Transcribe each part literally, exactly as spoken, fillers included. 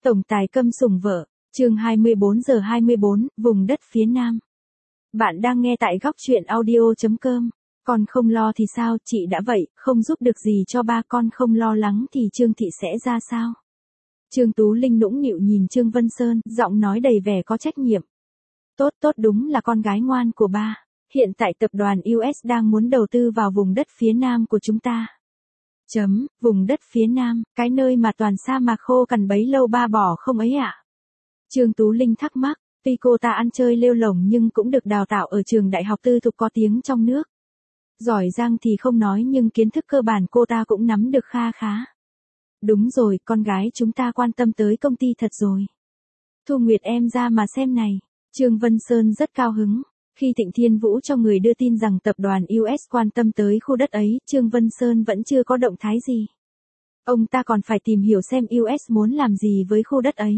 Tổng tài câm sủng vợ, chương hai mươi bốn giờ hai mươi bốn, vùng đất phía Nam. Bạn đang nghe tại góc truyện audio chấm com. Con không lo thì sao, chị đã vậy, không giúp được gì cho ba, con không lo lắng thì Trương Thị sẽ ra sao? Trương Tú Linh nũng nịu nhìn Trương Vân Sơn, giọng nói đầy vẻ có trách nhiệm. Tốt tốt, đúng là con gái ngoan của ba. Hiện tại tập đoàn u ét đang muốn đầu tư vào vùng đất phía Nam của chúng ta. Chấm, vùng đất phía Nam, cái nơi mà toàn sa mạc khô cằn bấy lâu ba bỏ không ấy ạ? Trương Tú Linh thắc mắc, tuy cô ta ăn chơi lêu lổng nhưng cũng được đào tạo ở trường đại học tư thục có tiếng trong nước. Giỏi giang thì không nói nhưng kiến thức cơ bản cô ta cũng nắm được kha khá. Đúng rồi, con gái chúng ta quan tâm tới công ty thật rồi. Thu Nguyệt em ra mà xem này. Trương Vân Sơn rất cao hứng. Khi Thịnh Thiên Vũ cho người đưa tin rằng tập đoàn u ét quan tâm tới khu đất ấy, Trương Vân Sơn vẫn chưa có động thái gì. Ông ta còn phải tìm hiểu xem u ét muốn làm gì với khu đất ấy.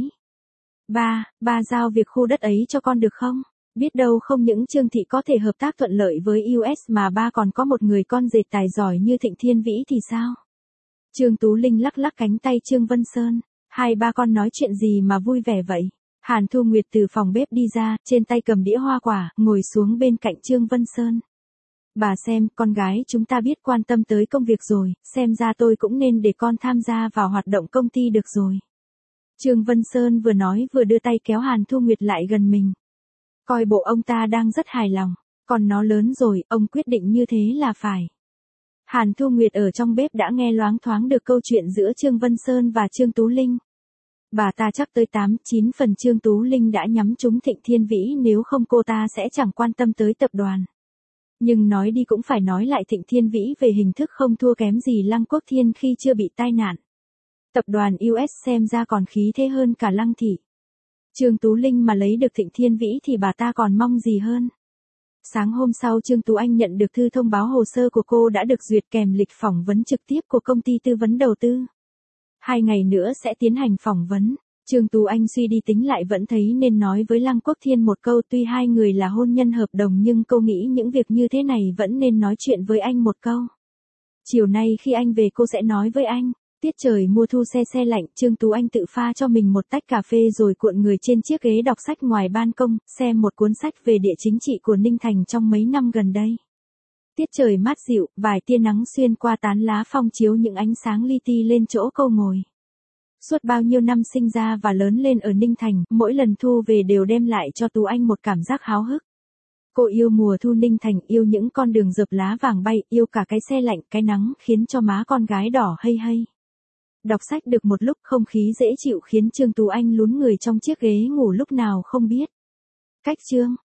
Ba, ba giao việc khu đất ấy cho con được không? Biết đâu không những Trương Thị có thể hợp tác thuận lợi với u ét mà ba còn có một người con dệt tài giỏi như Thịnh Thiên Vĩ thì sao? Trương Tú Linh lắc lắc cánh tay Trương Vân Sơn. Hai ba con nói chuyện gì mà vui vẻ vậy? Hàn Thu Nguyệt từ phòng bếp đi ra, trên tay cầm đĩa hoa quả, ngồi xuống bên cạnh Trương Vân Sơn. Bà xem, con gái chúng ta biết quan tâm tới công việc rồi, xem ra tôi cũng nên để con tham gia vào hoạt động công ty được rồi. Trương Vân Sơn vừa nói vừa đưa tay kéo Hàn Thu Nguyệt lại gần mình. Coi bộ ông ta đang rất hài lòng, còn nó lớn rồi, ông quyết định như thế là phải. Hàn Thu Nguyệt ở trong bếp đã nghe loáng thoáng được câu chuyện giữa Trương Vân Sơn và Trương Tú Linh. Bà ta chắc tới tám chín phần Trương Tú Linh đã nhắm trúng Thịnh Thiên Vĩ, nếu không cô ta sẽ chẳng quan tâm tới tập đoàn. Nhưng nói đi cũng phải nói lại, Thịnh Thiên Vĩ về hình thức không thua kém gì Lăng Quốc Thiên khi chưa bị tai nạn. Tập đoàn u ét xem ra còn khí thế hơn cả Lăng Thị. Trương Tú Linh mà lấy được Thịnh Thiên Vĩ thì bà ta còn mong gì hơn. Sáng hôm sau Trương Tú Anh nhận được thư thông báo hồ sơ của cô đã được duyệt kèm lịch phỏng vấn trực tiếp của công ty tư vấn đầu tư. Hai ngày nữa sẽ tiến hành phỏng vấn. Trương Tú Anh suy đi tính lại vẫn thấy nên nói với Lăng Quốc Thiên một câu, tuy hai người là hôn nhân hợp đồng nhưng cô nghĩ những việc như thế này vẫn nên nói chuyện với anh một câu. Chiều nay khi anh về cô sẽ nói với anh. Tiết trời mùa thu se se lạnh, Trương Tú Anh tự pha cho mình một tách cà phê rồi cuộn người trên chiếc ghế đọc sách ngoài ban công, xem một cuốn sách về địa chính trị của Ninh Thành trong mấy năm gần đây. Tiết trời mát dịu, vài tia nắng xuyên qua tán lá phong chiếu những ánh sáng li ti lên chỗ cô ngồi. Suốt bao nhiêu năm sinh ra và lớn lên ở Ninh Thành, mỗi lần thu về đều đem lại cho Tú Anh một cảm giác háo hức. Cô yêu mùa thu Ninh Thành, yêu những con đường rợp lá vàng bay, yêu cả cái se lạnh, cái nắng khiến cho má con gái đỏ hây hây. Đọc sách được một lúc, không khí dễ chịu khiến Trương Tú Anh lún người trong chiếc ghế ngủ lúc nào không biết. Cách Trương